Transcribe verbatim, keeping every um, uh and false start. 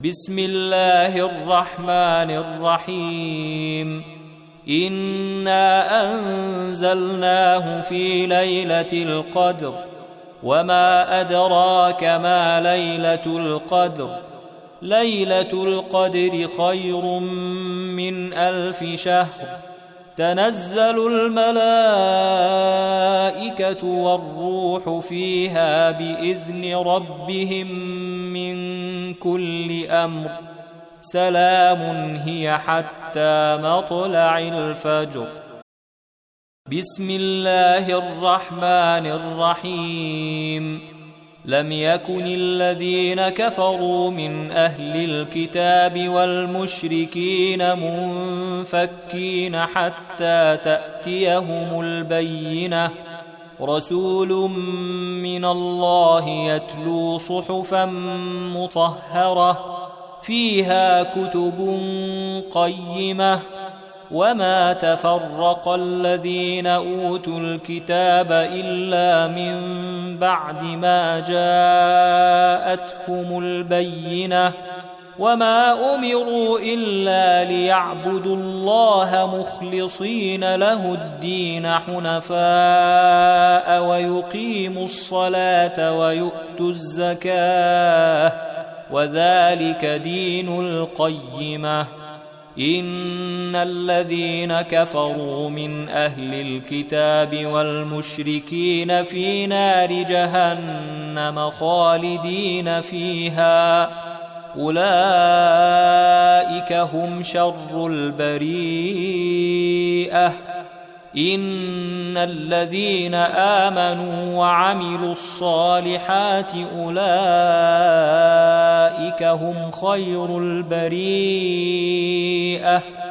بسم الله الرحمن الرحيم إنا أنزلناه في ليلة القدر وما أدراك ما ليلة القدر ليلة القدر خير من ألف شهر تنزل الملائكة والروح فيها بإذن ربهم من كل أمر سلام هي حتى مطلع الفجر. بسم الله الرحمن الرحيم لم يكن الذين كفروا من أهل الكتاب والمشركين منفكين حتى تأتيهم البينة رسول من الله يتلو صحفا مطهرة فيها كتب قيمة وما تفرق الذين أوتوا الكتاب إلا من بعد ما جاءتهم البينة وما أمروا إلا ليعبدوا الله مخلصين له الدين حنفاء ويقيموا الصلاة ويؤتوا الزكاة وذلك دين القيمة. إن الذين كفروا من أهل الكتاب والمشركين في نار جهنم خالدين فيها أولئك هم شر البريئة. إن الذين آمنوا وعملوا الصالحات أولئك هم خير البريئة